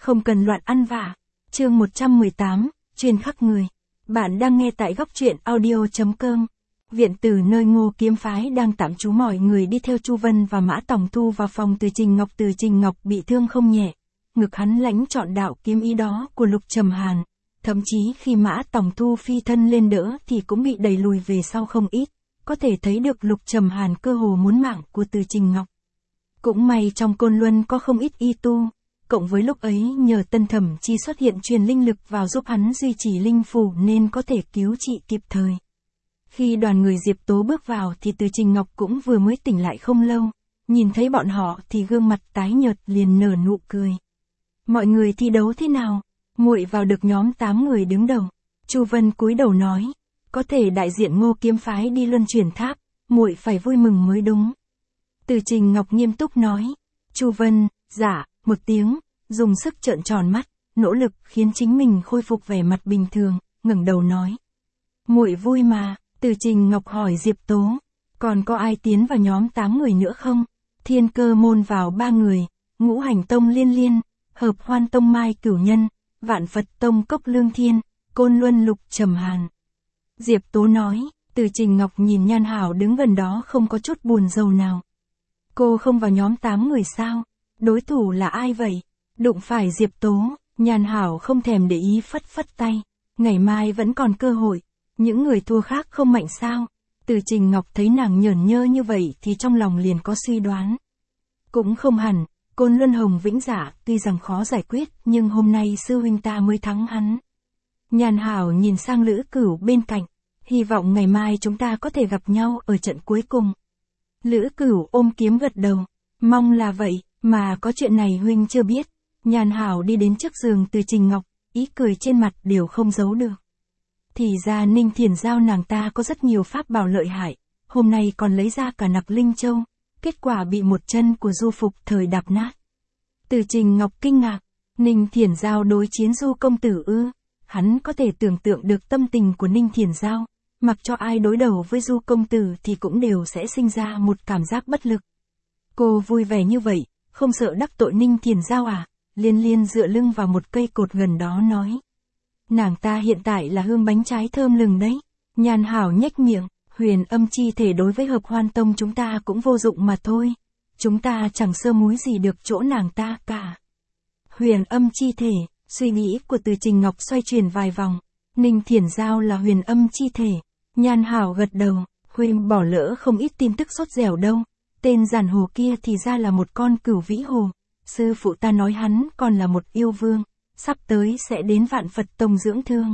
không cần loạn ăn vạ. Chương 118, chuyên khắc người. Bạn đang nghe tại góc truyện audio.com. Viện tử nơi Ngô Kiếm phái đang tạm trú mọi người đi theo Chu Vân và Mã Tòng Thu vào phòng Từ Trình Ngọc. Từ Trình Ngọc bị thương không nhẹ, ngực hắn lãnh trọn đạo kiếm ý đó của Lục Trầm Hàn. Thậm chí khi Mã Tòng Thu phi thân lên đỡ thì cũng bị đẩy lùi về sau không ít. Có thể thấy được Lục Trầm Hàn cơ hồ muốn mạng của Từ Trình Ngọc. Cũng may trong Côn Luân có không ít y tu, cộng với lúc ấy nhờ Tân Thẩm Chi xuất hiện truyền linh lực vào giúp hắn duy trì linh phủ nên có thể cứu trị kịp thời. Khi đoàn người Diệp Tố bước vào thì Từ Trình Ngọc cũng vừa mới tỉnh lại không lâu, nhìn thấy bọn họ thì gương mặt tái nhợt liền nở nụ cười. Mọi người thi đấu thế nào? Muội vào được nhóm 8 người đứng đầu. Chu Vân cúi đầu nói, có thể đại diện Ngô Kiếm phái đi luân chuyển tháp, muội phải vui mừng mới đúng. Từ Trình Ngọc nghiêm túc nói. Chu Vân, dạ, một tiếng, dùng sức trợn tròn mắt, nỗ lực khiến chính mình khôi phục vẻ mặt bình thường, ngẩng đầu nói. Muội vui mà. Từ Trình Ngọc hỏi Diệp Tố, còn có ai tiến vào nhóm 8 người nữa không? Thiên Cơ môn vào 3 người, Ngũ Hành tông Liên Liên, Hợp Hoan tông Mai Cửu Nhân, Vạn Phật tông Cốc Lương Thiên, Côn Luân Lục Trầm Hàn. Diệp Tố nói. Từ Trình Ngọc nhìn Nhan Hảo đứng gần đó không có chút buồn rầu nào. Cô không vào nhóm 8 người sao? Đối thủ là ai vậy? Đụng phải Diệp Tố, Nhan Hảo không thèm để ý phất phất tay. Ngày mai vẫn còn cơ hội. Những người thua khác không mạnh sao? Từ Trình Ngọc thấy nàng nhởn nhơ như vậy thì trong lòng liền có suy đoán. Cũng không hẳn, Côn Luân Hồng Vĩnh Dạ tuy rằng khó giải quyết nhưng hôm nay sư huynh ta mới thắng hắn. Nhan Hảo nhìn sang Lữ Cửu bên cạnh, hy vọng ngày mai chúng ta có thể gặp nhau ở trận cuối cùng. Lữ Cửu ôm kiếm gật đầu, mong là vậy, mà có chuyện này huynh chưa biết. Nhan Hảo đi đến trước giường Từ Trình Ngọc, ý cười trên mặt đều không giấu được. Thì ra Ninh Thiền Giao nàng ta có rất nhiều pháp bảo lợi hại, hôm nay còn lấy ra cả Nặc Linh Châu, kết quả bị một chân của Du Phục Thời đạp nát. Từ Trình Ngọc kinh ngạc, Ninh Thiền Giao đối chiến Du công tử ư? Hắn có thể tưởng tượng được tâm tình của Ninh Thiền Giao, mặc cho ai đối đầu với Du công tử thì cũng đều sẽ sinh ra một cảm giác bất lực. Cô vui vẻ như vậy, không sợ đắc tội Ninh Thiền Giao à? Liên Liên dựa lưng vào một cây cột gần đó nói. Nàng ta hiện tại là hương bánh trái thơm lừng đấy. Nhan Hảo nhếch miệng, Huyền Âm chi thể đối với Hợp Hoan tông chúng ta cũng vô dụng mà thôi. Chúng ta chẳng sơ múi gì được chỗ nàng ta cả. Huyền Âm chi thể, suy nghĩ của Từ Trình Ngọc xoay chuyển vài vòng. Ninh Thiền Giao là huyền âm chi thể. Nhan Hảo gật đầu, huynh bỏ lỡ không ít tin tức sốt dẻo đâu. Tên giản hồ kia thì ra là một con cửu vĩ hồ. Sư phụ ta nói hắn còn là một yêu vương, sắp tới sẽ đến Vạn Phật tông dưỡng thương.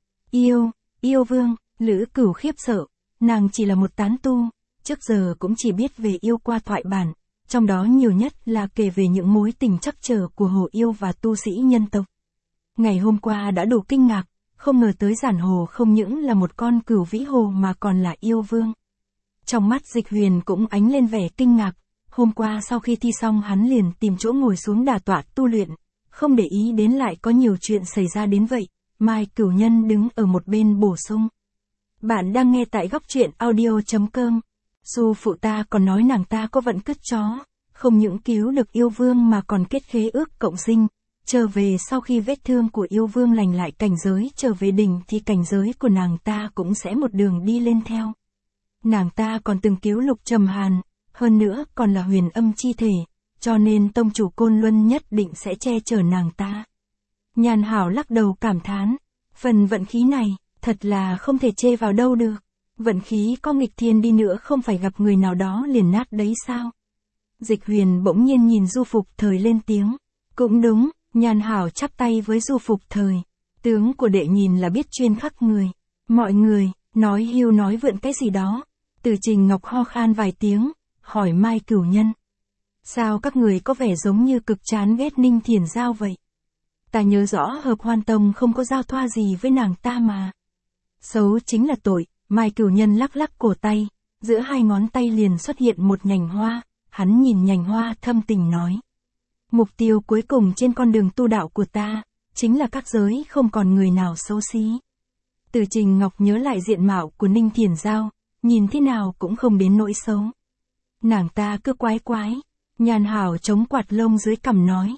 Yêu vương, Lữ Cửu khiếp sợ, nàng chỉ là một tán tu, trước giờ cũng chỉ biết về yêu qua thoại bản, trong đó nhiều nhất là kể về những mối tình trắc trở của hồ yêu và tu sĩ nhân tộc. Ngày hôm qua đã đủ kinh ngạc, không ngờ tới giản hồ không những là một con cửu vĩ hồ mà còn là yêu vương. Trong mắt Dịch Huyền cũng ánh lên vẻ kinh ngạc, hôm qua sau khi thi xong hắn liền tìm chỗ ngồi xuống đả tọa tu luyện, không để ý đến lại có nhiều chuyện xảy ra đến vậy. Mai Cửu Nhân đứng ở một bên bổ sung. Bạn đang nghe tại góc truyện audio.com. Dù phụ ta còn nói nàng ta có vận cứt chó, không những cứu được yêu vương mà còn kết khế ước cộng sinh. Trở về sau khi vết thương của yêu vương lành lại cảnh giới trở về đỉnh thì cảnh giới của nàng ta cũng sẽ một đường đi lên theo. Nàng ta còn từng cứu Lục Trầm Hàn, hơn nữa còn là huyền âm chi thể, cho nên tông chủ Côn Luân nhất định sẽ che chở nàng ta. Nhan Hảo lắc đầu cảm thán, phần vận khí này, thật là không thể chê vào đâu được. Vận khí có nghịch thiên đi nữa không phải gặp người nào đó liền nát đấy sao? Dịch Huyền bỗng nhiên nhìn Du Phục Thời lên tiếng. Cũng đúng, Nhan Hảo chắp tay với Du Phục Thời. Tướng của đệ nhìn là biết chuyên khắc người. Mọi người, nói hưu nói vượn cái gì đó. Từ Trình Ngọc ho khan vài tiếng, hỏi Mai Cửu Nhân. Sao các người có vẻ giống như cực chán ghét Ninh Thiền Giao vậy? Ta nhớ rõ Hợp Hoan tông không có giao thoa gì với nàng ta mà. Xấu chính là tội. Mai Cửu Nhân lắc lắc cổ tay, giữa hai ngón tay liền xuất hiện một nhành hoa, hắn nhìn nhành hoa thâm tình nói. Mục tiêu cuối cùng trên con đường tu đạo của ta, chính là các giới không còn người nào xấu xí. Từ Trình Ngọc nhớ lại diện mạo của Ninh Thiền Giao, nhìn thế nào cũng không đến nỗi xấu. Nàng ta cứ quái quái, Nhan Hảo chống quạt lông dưới cằm nói.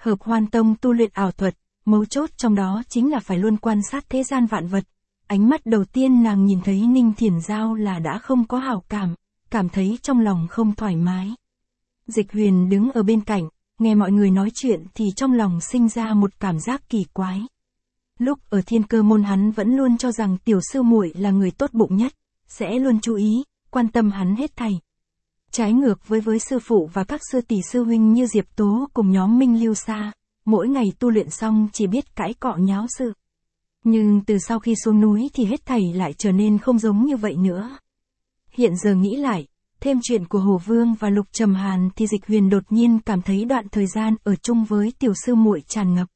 Hợp Hoan Tông tu luyện ảo thuật, mấu chốt trong đó chính là phải luôn quan sát thế gian vạn vật. Ánh mắt đầu tiên nàng nhìn thấy Ninh Thiền Giao là đã không có hảo cảm thấy trong lòng không thoải mái. Dịch Huyền đứng ở bên cạnh, nghe mọi người nói chuyện thì trong lòng sinh ra một cảm giác kỳ quái. Lúc ở Thiên Cơ môn hắn vẫn luôn cho rằng tiểu sư muội là người tốt bụng nhất, sẽ luôn chú ý, quan tâm hắn hết thảy. Trái ngược với sư phụ và các sư tỷ sư huynh như Diệp Tố cùng nhóm Minh Lưu Sa, mỗi ngày tu luyện xong chỉ biết cãi cọ nháo sự. Nhưng từ sau khi xuống núi thì hết thảy lại trở nên không giống như vậy nữa. Hiện giờ nghĩ lại, thêm chuyện của Hồ Vương và Lục Trầm Hàn thì Dịch Huyền đột nhiên cảm thấy đoạn thời gian ở chung với tiểu sư muội tràn ngập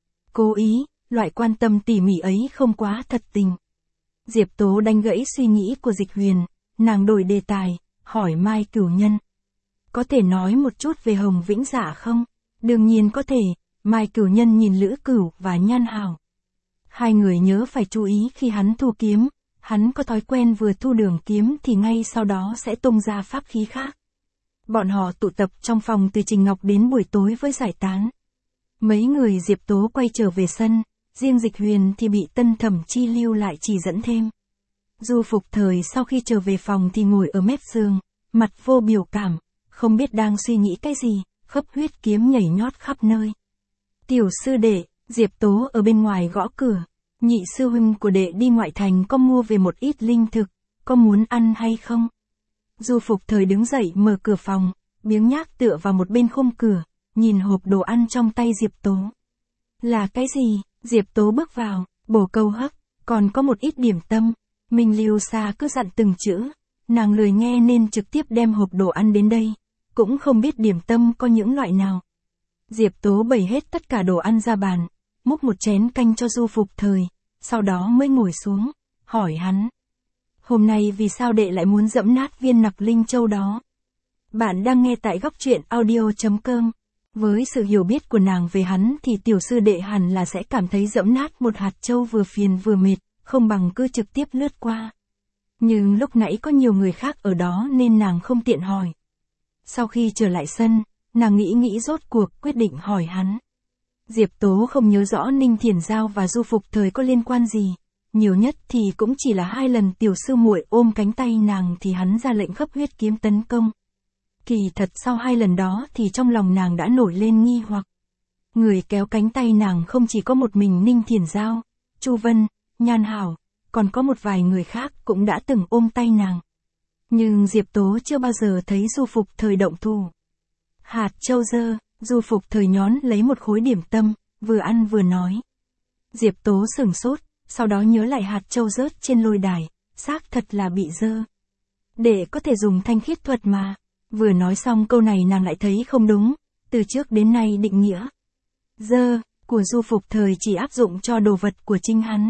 cố ý, loại quan tâm tỉ mỉ ấy không quá thật tình. Diệp Tố đánh gãy suy nghĩ của Dịch Huyền, nàng đổi đề tài, hỏi Mai Cửu Nhân. Có thể nói một chút về Hồng Vĩnh Dạ không? Đương nhiên có thể, Mai Cửu Nhân nhìn Lữ Cửu và Nhan Hảo. Hai người nhớ phải chú ý khi hắn thu kiếm, hắn có thói quen vừa thu đường kiếm thì ngay sau đó sẽ tung ra pháp khí khác. Bọn họ tụ tập trong phòng từ Trình Ngọc đến buổi tối với giải tán. Mấy người Diệp Tố quay trở về sân, riêng Dịch Huyền thì bị Tân Thẩm Chi lưu lại chỉ dẫn thêm. Du Phục Thời sau khi trở về phòng thì ngồi ở mép giường, mặt vô biểu cảm, không biết đang suy nghĩ cái gì, khắp huyết kiếm nhảy nhót khắp nơi. Tiểu sư đệ, Diệp Tố ở bên ngoài gõ cửa. Nhị sư huynh của đệ đi ngoại thành có mua về một ít linh thực, có muốn ăn hay không? Du Phục Thời đứng dậy mở cửa phòng, biếng nhác tựa vào một bên khung cửa, nhìn hộp đồ ăn trong tay Diệp Tố. Là cái gì? Diệp Tố bước vào, bổ câu hấp, còn có một ít điểm tâm. Minh Lưu Sa cứ dặn từng chữ, nàng lười nghe nên trực tiếp đem hộp đồ ăn đến đây, cũng không biết điểm tâm có những loại nào. Diệp Tố bày hết tất cả đồ ăn ra bàn, múc một chén canh cho Du Phục Thời, sau đó mới ngồi xuống, hỏi hắn. Hôm nay vì sao đệ lại muốn dẫm nát viên nặc linh châu đó? Bạn đang nghe tại góc truyện audio.com. Với sự hiểu biết của nàng về hắn thì tiểu sư đệ hẳn là sẽ cảm thấy dẫm nát một hạt châu vừa phiền vừa mệt, không bằng cứ trực tiếp lướt qua. Nhưng lúc nãy có nhiều người khác ở đó nên nàng không tiện hỏi. Sau khi trở lại sân, nàng nghĩ rốt cuộc quyết định hỏi hắn. Diệp Tố không nhớ rõ Ninh Thiền Giao và Du Phục Thời có liên quan gì, nhiều nhất thì cũng chỉ là 2 lần tiểu sư muội ôm cánh tay nàng thì hắn ra lệnh khắp huyết kiếm tấn công. Kỳ thật sau 2 lần đó thì trong lòng nàng đã nổi lên nghi hoặc. Người kéo cánh tay nàng không chỉ có một mình Ninh Thiền Giao, Chu Vân, Nhan Hảo, còn có một vài người khác cũng đã từng ôm tay nàng. Nhưng Diệp Tố chưa bao giờ thấy Du Phục Thời động thủ. Hạt châu dơ, Du Phục Thời nhón lấy một khối điểm tâm, vừa ăn vừa nói. Diệp Tố sửng sốt, sau đó nhớ lại hạt châu rớt trên lôi đài, xác thật là bị dơ. Để có thể dùng thanh khiết thuật mà. Vừa nói xong câu này nàng lại thấy không đúng, từ trước đến nay định nghĩa dơ của Du Phục Thời chỉ áp dụng cho đồ vật của chính hắn.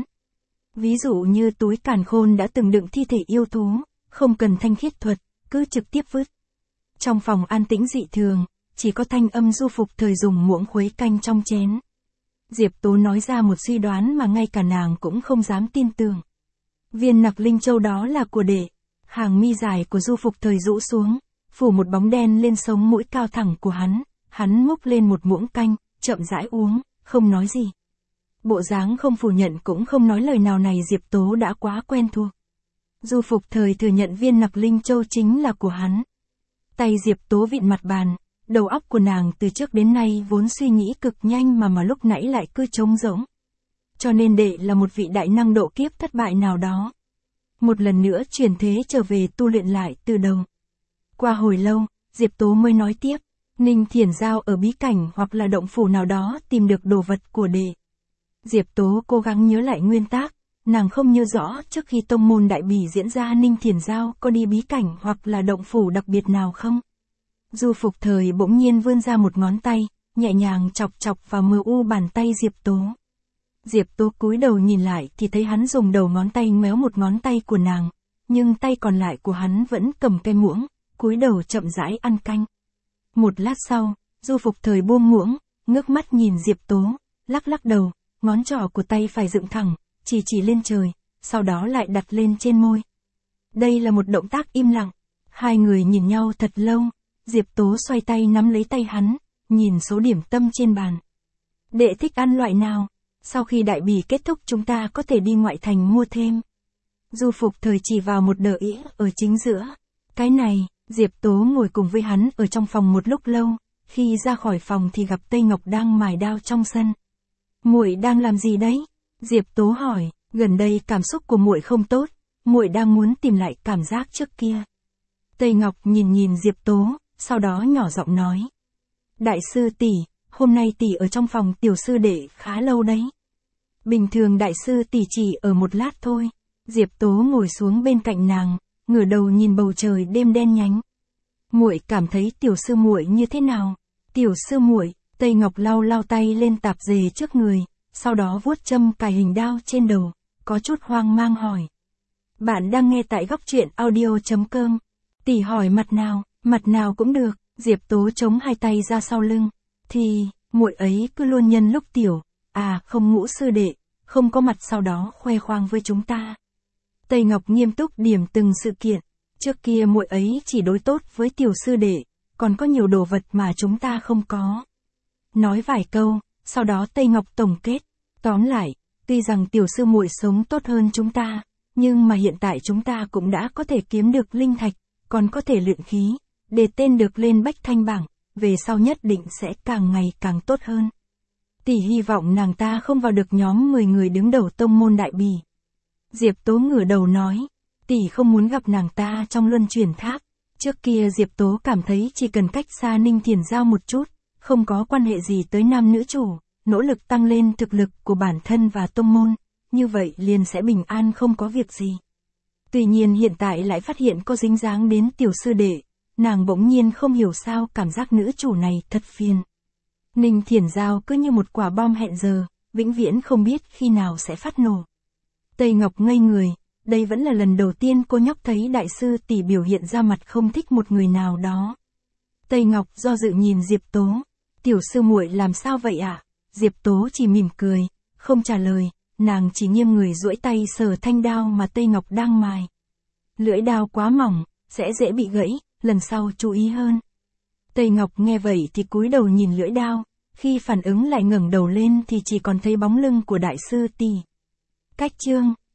Ví dụ như túi càn khôn đã từng đựng thi thể yêu thú, không cần thanh khiết thuật, cứ trực tiếp vứt. Trong phòng an tĩnh dị thường, chỉ có thanh âm Du Phục Thời dùng muỗng khuấy canh trong chén. Diệp Tố nói ra một suy đoán mà ngay cả nàng cũng không dám tin tưởng. Viên nặc linh châu đó là của đệ. Hàng mi dài của Du Phục Thời rũ xuống, phủ một bóng đen lên sống mũi cao thẳng của hắn múc lên một muỗng canh, chậm rãi uống, không nói gì. Bộ dáng không phủ nhận cũng không nói lời nào này Diệp Tố đã quá quen thuộc. Du Phục Thời thừa nhận viên nặc linh châu chính là của hắn. Tay Diệp Tố vịn mặt bàn, đầu óc của nàng từ trước đến nay vốn suy nghĩ cực nhanh mà lúc nãy lại cứ trống rỗng. Cho nên đệ là một vị đại năng độ kiếp thất bại nào đó. Một lần nữa chuyển thế trở về tu luyện lại từ đầu. Qua hồi lâu, Diệp Tố mới nói tiếp, Ninh Thiền Giao ở bí cảnh hoặc là động phủ nào đó tìm được đồ vật của đệ. Diệp Tố cố gắng nhớ lại nguyên tác, nàng không nhớ rõ trước khi tông môn đại bỉ diễn ra Ninh Thiền Giao có đi bí cảnh hoặc là động phủ đặc biệt nào không. Du Phục Thời bỗng nhiên vươn ra một ngón tay, nhẹ nhàng chọc vào mờ u bàn tay Diệp Tố. Diệp Tố cúi đầu nhìn lại thì thấy hắn dùng đầu ngón tay méo một ngón tay của nàng, nhưng tay còn lại của hắn vẫn cầm cây muỗng, cúi đầu chậm rãi ăn canh. Một lát sau, Du Phục Thời buông muỗng, ngước mắt nhìn Diệp Tố, lắc đầu, ngón trỏ của tay phải dựng thẳng, chỉ lên trời, sau đó lại đặt lên trên môi. Đây là một động tác im lặng, hai người nhìn nhau thật lâu, Diệp Tố xoay tay nắm lấy tay hắn, nhìn số điểm tâm trên bàn, Đệ thích ăn loại nào? Sau khi đại bỉ kết thúc chúng ta có thể đi ngoại thành mua thêm. Du Phục Thời chỉ vào một đờ ĩa ở chính giữa. Cái này, Diệp Tố ngồi cùng với hắn ở trong phòng một lúc lâu, khi ra khỏi phòng thì gặp Tây Ngọc đang mài đao trong sân. Muội đang làm gì đấy? Diệp Tố hỏi, gần đây cảm xúc của muội không tốt, muội đang muốn tìm lại cảm giác trước kia. Tây Ngọc nhìn Diệp Tố, sau đó nhỏ giọng nói. Đại sư tỷ, hôm nay tỷ ở trong phòng tiểu sư đệ khá lâu đấy. Bình thường đại sư tỷ chỉ ở một lát thôi. Diệp Tố ngồi xuống bên cạnh nàng, ngửa đầu nhìn bầu trời đêm đen nhánh. Muội cảm thấy tiểu sư muội như thế nào? Tiểu sư muội, Tây Ngọc lau tay lên tạp dề trước người, sau đó vuốt châm cài hình đao trên đầu, có chút hoang mang hỏi. Bạn đang nghe tại góc truyện audio.com. Tỷ hỏi mặt nào cũng được. Diệp Tố chống hai tay ra sau lưng. Thì, muội ấy cứ luôn nhân lúc tiểu, không Ngũ sư đệ, không có mặt sau đó khoe khoang với chúng ta. Tây Ngọc nghiêm túc điểm từng sự kiện. Trước kia muội ấy chỉ đối tốt với tiểu sư đệ, còn có nhiều đồ vật mà chúng ta không có. Nói vài câu, sau đó Tây Ngọc tổng kết. Tóm lại, tuy rằng tiểu sư muội sống tốt hơn chúng ta, nhưng mà hiện tại chúng ta cũng đã có thể kiếm được linh thạch, còn có thể luyện khí, để tên được lên bách thanh bảng, về sau nhất định sẽ càng ngày càng tốt hơn. Tỷ hy vọng nàng ta không vào được nhóm 10 người đứng đầu tông môn đại bỉ. Diệp Tố ngửa đầu nói, tỷ không muốn gặp nàng ta trong luân chuyển tháp. Trước kia Diệp Tố cảm thấy chỉ cần cách xa Ninh Thiền Giao một chút, không có quan hệ gì tới nam nữ chủ, nỗ lực tăng lên thực lực của bản thân và tông môn, như vậy liền sẽ bình an không có việc gì. Tuy nhiên hiện tại lại phát hiện có dính dáng đến tiểu sư đệ, nàng bỗng nhiên không hiểu sao cảm giác nữ chủ này thật phiền. Ninh Thiền Giao cứ như một quả bom hẹn giờ, vĩnh viễn không biết khi nào sẽ phát nổ. Tây Ngọc ngây người, đây vẫn là lần đầu tiên cô nhóc thấy đại sư tỷ biểu hiện ra mặt không thích một người nào đó. Tây Ngọc do dự nhìn Diệp Tố, tiểu sư muội làm sao vậy ạ? Diệp Tố chỉ mỉm cười, không trả lời, nàng chỉ nghiêng người duỗi tay sờ thanh đao mà Tây Ngọc đang mài. Lưỡi đao quá mỏng, sẽ dễ bị gãy, lần sau chú ý hơn. Tây Ngọc nghe vậy thì cúi đầu nhìn lưỡi đao, khi phản ứng lại ngẩng đầu lên thì chỉ còn thấy bóng lưng của đại sư tỷ. Cách chương